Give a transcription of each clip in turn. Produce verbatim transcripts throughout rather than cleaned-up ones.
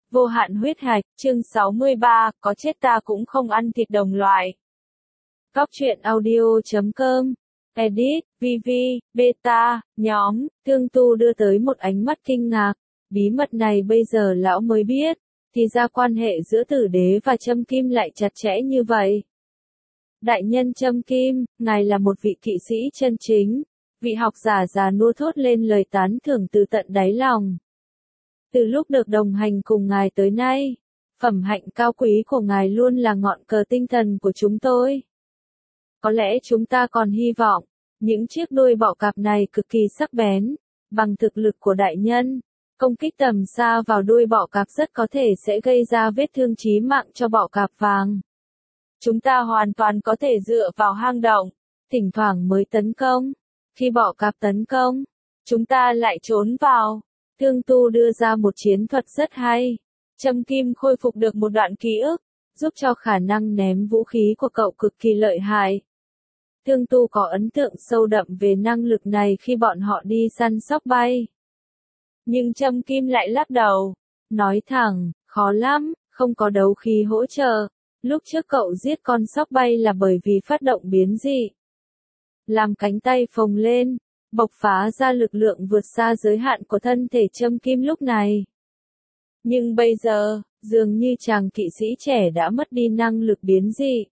Vô hạn huyết hạch, chương sáu mươi ba, có chết ta cũng không ăn thịt đồng loại. Góc truyện audio chấm com, edit, vê vê, beta, nhóm, Thương Tu đưa tới một ánh mắt kinh ngạc. Bí mật này bây giờ lão mới biết, thì ra quan hệ giữa Tử Đế và Trâm Kim lại chặt chẽ như vậy. Đại nhân Trâm Kim, ngài là một vị kỵ sĩ chân chính. Vị học giả già nua thốt lên lời tán thưởng từ tận đáy lòng. Từ lúc được đồng hành cùng ngài tới nay, phẩm hạnh cao quý của ngài luôn là ngọn cờ tinh thần của chúng tôi. Có lẽ chúng ta còn hy vọng, những chiếc đuôi bọ cạp này cực kỳ sắc bén, bằng thực lực của đại nhân, công kích tầm xa vào đuôi bọ cạp rất có thể sẽ gây ra vết thương chí mạng cho bọ cạp vàng. Chúng ta hoàn toàn có thể dựa vào hang động, thỉnh thoảng mới tấn công. Khi bọ cạp tấn công, chúng ta lại trốn vào. Thương Tu đưa ra một chiến thuật rất hay. Trâm Kim khôi phục được một đoạn ký ức, giúp cho khả năng ném vũ khí của cậu cực kỳ lợi hại. Thương Tu có ấn tượng sâu đậm về năng lực này khi bọn họ đi săn sóc bay. Nhưng Trâm Kim lại lắc đầu, nói thẳng, khó lắm, không có đấu khí hỗ trợ. Lúc trước cậu giết con sóc bay là bởi vì phát động biến dị. Làm cánh tay phồng lên, bộc phá ra lực lượng vượt xa giới hạn của thân thể Trâm Kim lúc này. Nhưng bây giờ, dường như chàng kỵ sĩ trẻ đã mất đi năng lực biến dị.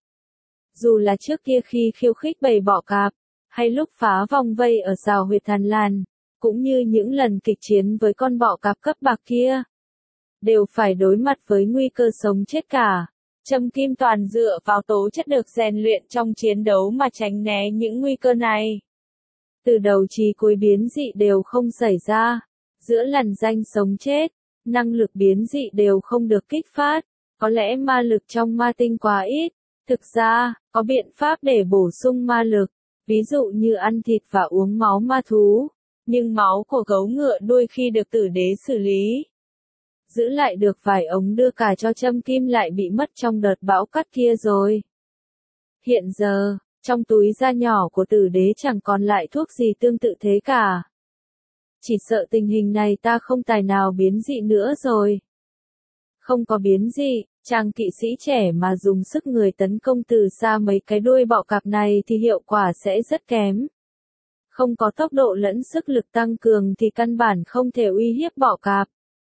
Dù là trước kia khi khiêu khích bầy bọ cạp, hay lúc phá vòng vây ở rào huyệt Thằn Lằn, cũng như những lần kịch chiến với con bọ cạp cấp bạc kia, đều phải đối mặt với nguy cơ sống chết cả. Trâm Kim toàn dựa vào tố chất được rèn luyện trong chiến đấu mà tránh né những nguy cơ này. Từ đầu chí cuối biến dị đều không xảy ra. Giữa lằn ranh sống chết, năng lực biến dị đều không được kích phát. Có lẽ ma lực trong ma tinh quá ít. Thực ra, có biện pháp để bổ sung ma lực. Ví dụ như ăn thịt và uống máu ma thú. Nhưng máu của gấu ngựa đuôi khi được Tử Đế xử lý, giữ lại được vài ống đưa cả cho Trâm Kim lại bị mất trong đợt bão cát kia rồi. Hiện giờ, trong túi da nhỏ của Tử Đế chẳng còn lại thuốc gì tương tự thế cả. Chỉ sợ tình hình này ta không tài nào biến dị nữa rồi. Không có biến dị, chàng kỵ sĩ trẻ mà dùng sức người tấn công từ xa mấy cái đuôi bọ cạp này thì hiệu quả sẽ rất kém. Không có tốc độ lẫn sức lực tăng cường thì căn bản không thể uy hiếp bọ cạp.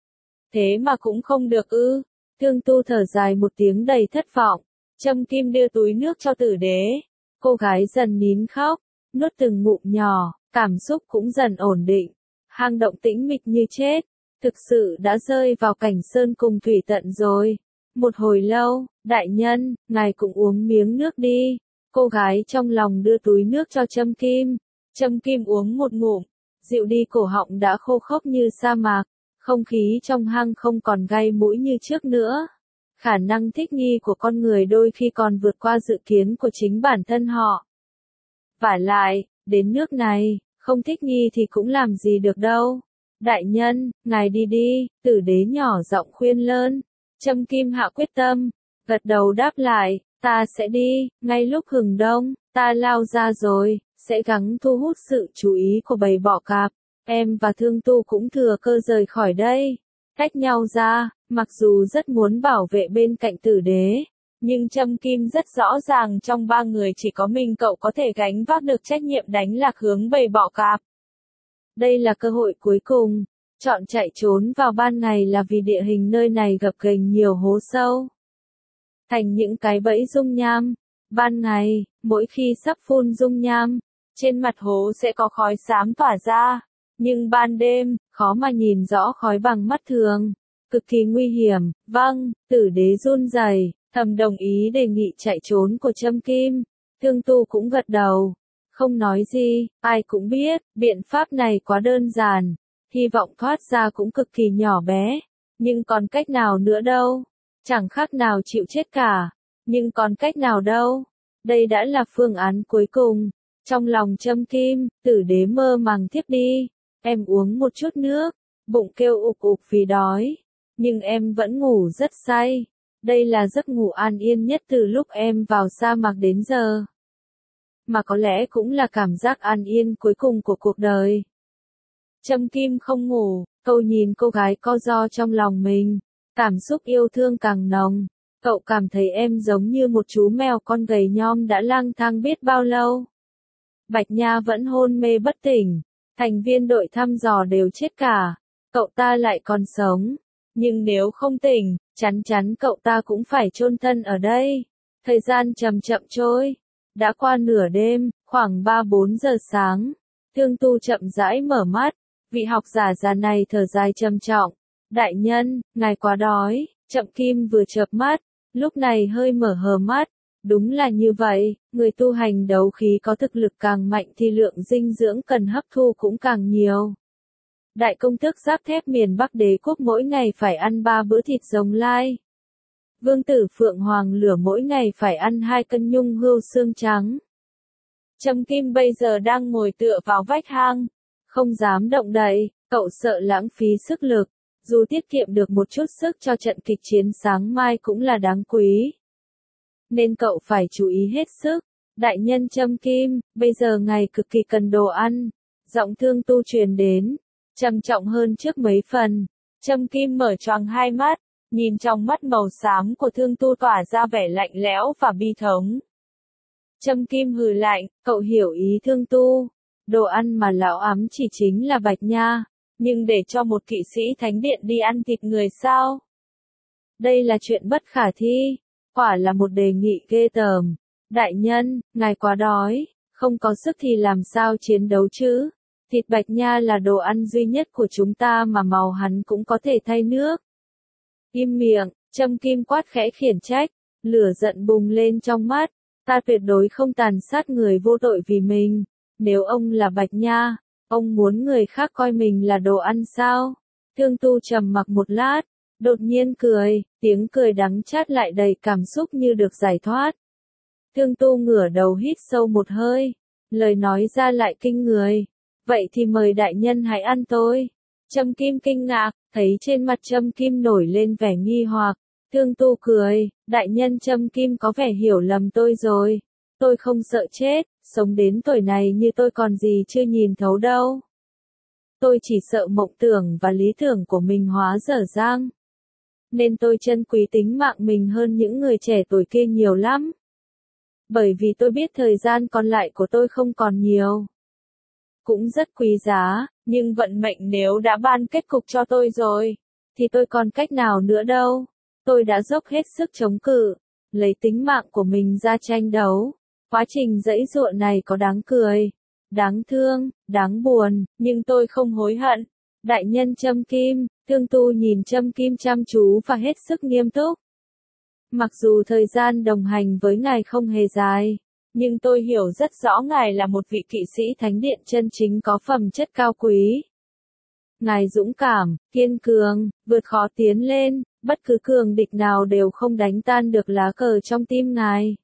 Thế mà cũng không được ư. Thương Tu thở dài một tiếng đầy thất vọng. Trâm Kim đưa túi nước cho Tử Đế. Cô gái dần nín khóc, nuốt từng ngụm nhỏ, cảm xúc cũng dần ổn định. Hang động tĩnh mịch như chết, thực sự đã rơi vào cảnh sơn cùng thủy tận rồi. Một hồi lâu, đại nhân, ngài cũng uống miếng nước đi. Cô gái trong lòng đưa túi nước cho Trâm Kim. Trâm Kim uống một ngụm, dịu đi cổ họng đã khô khốc như sa mạc. Không khí trong hang không còn gai mũi như trước nữa. Khả năng thích nghi của con người đôi khi còn vượt qua dự kiến của chính bản thân họ. Vả lại, đến nước này, không thích nghi thì cũng làm gì được đâu. Đại nhân, ngài đi đi, Tử Đế nhỏ giọng khuyên lơn. Trâm Kim hạ quyết tâm, gật đầu đáp lại, ta sẽ đi, ngay lúc hừng đông, ta lao ra rồi, sẽ gắng thu hút sự chú ý của bầy bọ cạp. Em và Thương Tu cũng thừa cơ rời khỏi đây. Cách nhau ra, mặc dù rất muốn bảo vệ bên cạnh Tử Đế, nhưng Trâm Kim rất rõ ràng trong ba người chỉ có mình cậu có thể gánh vác được trách nhiệm đánh lạc hướng bầy bọ cạp. Đây là cơ hội cuối cùng. Chọn chạy trốn vào ban ngày là vì địa hình nơi này gập ghềnh nhiều hố sâu, thành những cái bẫy dung nham. Ban ngày, mỗi khi sắp phun dung nham, trên mặt hố sẽ có khói xám tỏa ra. Nhưng ban đêm, khó mà nhìn rõ khói bằng mắt thường. Cực kỳ nguy hiểm. Vâng, Tử Đế run rẩy, thầm đồng ý đề nghị chạy trốn của Trâm Kim. Thương Tu cũng gật đầu. Không nói gì, ai cũng biết, biện pháp này quá đơn giản. Hy vọng thoát ra cũng cực kỳ nhỏ bé. Nhưng còn cách nào nữa đâu. Chẳng khác nào chịu chết cả. Nhưng còn cách nào đâu. Đây đã là phương án cuối cùng. Trong lòng Trâm Kim, Tử Đế mơ màng thiếp đi. Em uống một chút nước, bụng kêu ục ục vì đói, nhưng em vẫn ngủ rất say. Đây là giấc ngủ an yên nhất từ lúc em vào sa mạc đến giờ. Mà có lẽ cũng là cảm giác an yên cuối cùng của cuộc đời. Trâm Kim không ngủ, cậu nhìn cô gái co ro trong lòng mình. Cảm xúc yêu thương càng nồng. Cậu cảm thấy em giống như một chú mèo con gầy nhom đã lang thang biết bao lâu. Bạch Nha vẫn hôn mê bất tỉnh. Thành viên đội thăm dò đều chết cả. Cậu ta lại còn sống. Nhưng nếu không tỉnh, chắn chắn cậu ta cũng phải chôn thân ở đây. Thời gian chậm chậm trôi. Đã qua nửa đêm, khoảng ba bốn giờ sáng. Thương Tu chậm rãi mở mắt. Vị học giả già này thở dài trầm trọng. Đại nhân, ngài quá đói. Chậm Kim vừa chợp mắt, lúc này hơi mở hờ mắt. Đúng là như vậy, người tu hành đấu khí có thực lực càng mạnh thì lượng dinh dưỡng cần hấp thu cũng càng nhiều. Đại công tước giáp thép miền Bắc Đế quốc mỗi ngày phải ăn ba bữa thịt rồng lai. Vương tử Phượng Hoàng Lửa mỗi ngày phải ăn hai cân nhung hươu xương trắng. Trầm Kim bây giờ đang ngồi tựa vào vách hang, không dám động đậy, cậu sợ lãng phí sức lực, dù tiết kiệm được một chút sức cho trận kịch chiến sáng mai cũng là đáng quý. Nên cậu phải chú ý hết sức. Đại nhân Trâm Kim, bây giờ ngài cực kỳ cần đồ ăn. Giọng Thương Tu truyền đến, trầm trọng hơn trước mấy phần. Trâm Kim mở choàng hai mắt, nhìn trong mắt màu xám của Thương Tu tỏa ra vẻ lạnh lẽo và bi thống. Trâm Kim hừ lạnh, cậu hiểu ý Thương Tu. Đồ ăn mà lão ấm chỉ chính là Bạch Nha, nhưng để cho một kỵ sĩ thánh điện đi ăn thịt người sao? Đây là chuyện bất khả thi. Quả là một đề nghị ghê tởm. Đại nhân, ngài quá đói, không có sức thì làm sao chiến đấu chứ? Thịt Bạch Nha là đồ ăn duy nhất của chúng ta mà màu hắn cũng có thể thay nước. Im miệng, Trâm Kim quát khẽ khiển trách, lửa giận bùng lên trong mắt. Ta tuyệt đối không tàn sát người vô tội vì mình. Nếu ông là Bạch Nha, ông muốn người khác coi mình là đồ ăn sao? Thương Tu trầm mặc một lát, đột nhiên cười, tiếng cười đắng chát lại đầy cảm xúc như được giải thoát. Thương Tu ngửa đầu hít sâu một hơi, lời nói ra lại kinh người. Vậy thì mời đại nhân hãy ăn tôi. Trâm Kim kinh ngạc, thấy trên mặt Trâm Kim nổi lên vẻ nghi hoặc. Thương Tu cười, đại nhân Trâm Kim có vẻ hiểu lầm tôi rồi. Tôi không sợ chết, sống đến tuổi này như tôi còn gì chưa nhìn thấu đâu. Tôi chỉ sợ mộng tưởng và lý tưởng của mình hóa dở dang. Nên tôi trân quý tính mạng mình hơn những người trẻ tuổi kia nhiều lắm. Bởi vì tôi biết thời gian còn lại của tôi không còn nhiều. Cũng rất quý giá, nhưng vận mệnh nếu đã ban kết cục cho tôi rồi, thì tôi còn cách nào nữa đâu. Tôi đã dốc hết sức chống cự, lấy tính mạng của mình ra tranh đấu. Quá trình giãy giụa này có đáng cười, đáng thương, đáng buồn, nhưng tôi không hối hận. Đại nhân Trâm Kim, Thương Tu nhìn Trâm Kim chăm chú và hết sức nghiêm túc. Mặc dù thời gian đồng hành với ngài không hề dài, nhưng tôi hiểu rất rõ ngài là một vị kỵ sĩ thánh điện chân chính có phẩm chất cao quý. Ngài dũng cảm, kiên cường, vượt khó tiến lên, bất cứ cường địch nào đều không đánh tan được lá cờ trong tim ngài.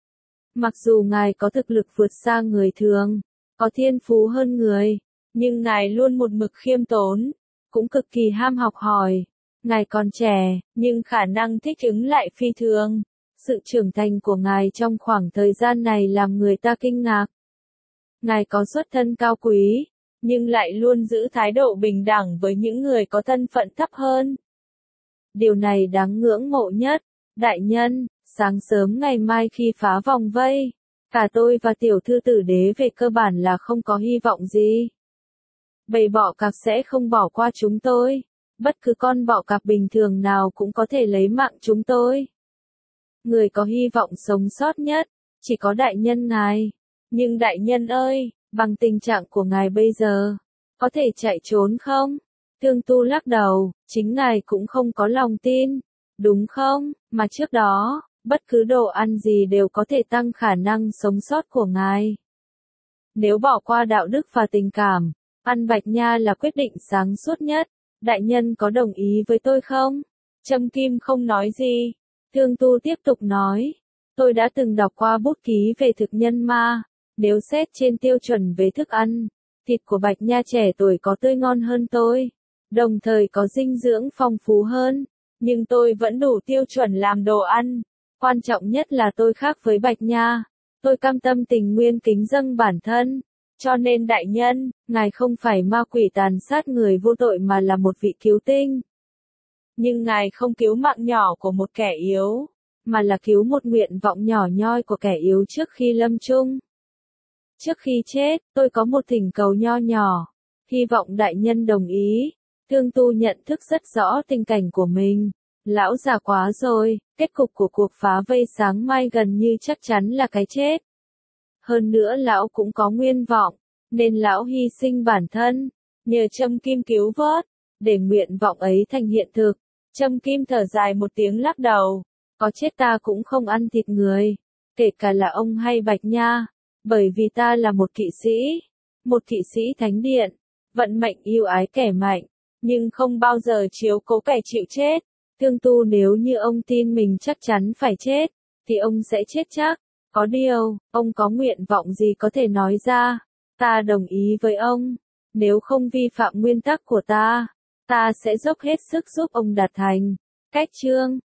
Mặc dù ngài có thực lực vượt xa người thường, có thiên phú hơn người, nhưng ngài luôn một mực khiêm tốn, cũng cực kỳ ham học hỏi. Ngài còn trẻ, nhưng khả năng thích ứng lại phi thường. Sự trưởng thành của ngài trong khoảng thời gian này làm người ta kinh ngạc. Ngài có xuất thân cao quý, nhưng lại luôn giữ thái độ bình đẳng với những người có thân phận thấp hơn. Điều này đáng ngưỡng mộ nhất. Đại nhân, sáng sớm ngày mai khi phá vòng vây, cả tôi và tiểu thư tử đế về cơ bản là không có hy vọng gì. Bầy bọ cạp sẽ không bỏ qua chúng tôi. Bất cứ con bọ cạp bình thường nào cũng có thể lấy mạng chúng tôi. Người có hy vọng sống sót nhất, chỉ có đại nhân ngài. Nhưng đại nhân ơi, bằng tình trạng của ngài bây giờ, có thể chạy trốn không? Thương Tu lắc đầu, chính ngài cũng không có lòng tin, đúng không? Mà trước đó, bất cứ đồ ăn gì đều có thể tăng khả năng sống sót của ngài. Nếu bỏ qua đạo đức và tình cảm, ăn Bạch Nha là quyết định sáng suốt nhất. Đại nhân có đồng ý với tôi không? Trâm Kim không nói gì. Thương Tu tiếp tục nói. Tôi đã từng đọc qua bút ký về thực nhân ma. Nếu xét trên tiêu chuẩn về thức ăn, thịt của Bạch Nha trẻ tuổi có tươi ngon hơn tôi. Đồng thời có dinh dưỡng phong phú hơn. Nhưng tôi vẫn đủ tiêu chuẩn làm đồ ăn. Quan trọng nhất là tôi khác với Bạch Nha. Tôi cam tâm tình nguyên kính dâng bản thân. Cho nên đại nhân, ngài không phải ma quỷ tàn sát người vô tội mà là một vị cứu tinh. Nhưng Ngài không cứu mạng nhỏ của một kẻ yếu, mà là cứu một nguyện vọng nhỏ nhoi của kẻ yếu trước khi lâm chung. Trước khi chết, tôi có một thỉnh cầu nho nhỏ, hy vọng đại nhân đồng ý. Thương Tu nhận thức rất rõ tình cảnh của mình. Lão già quá rồi, kết cục của cuộc phá vây sáng mai gần như chắc chắn là cái chết. Hơn nữa lão cũng có nguyên vọng, nên lão hy sinh bản thân, nhờ Trâm Kim cứu vớt, để nguyện vọng ấy thành hiện thực. Trâm Kim thở dài một tiếng lắc đầu, có chết ta cũng không ăn thịt người, kể cả là ông hay Bạch Nha, bởi vì ta là một kỵ sĩ, một kỵ sĩ thánh điện, vận mệnh yêu ái kẻ mạnh, nhưng không bao giờ chiếu cố kẻ chịu chết. Thương Tu nếu như ông tin mình chắc chắn phải chết, thì ông sẽ chết chắc. Có điều, ông có nguyện vọng gì có thể nói ra, ta đồng ý với ông, nếu không vi phạm nguyên tắc của ta, ta sẽ dốc hết sức giúp ông đạt thành. Cách chương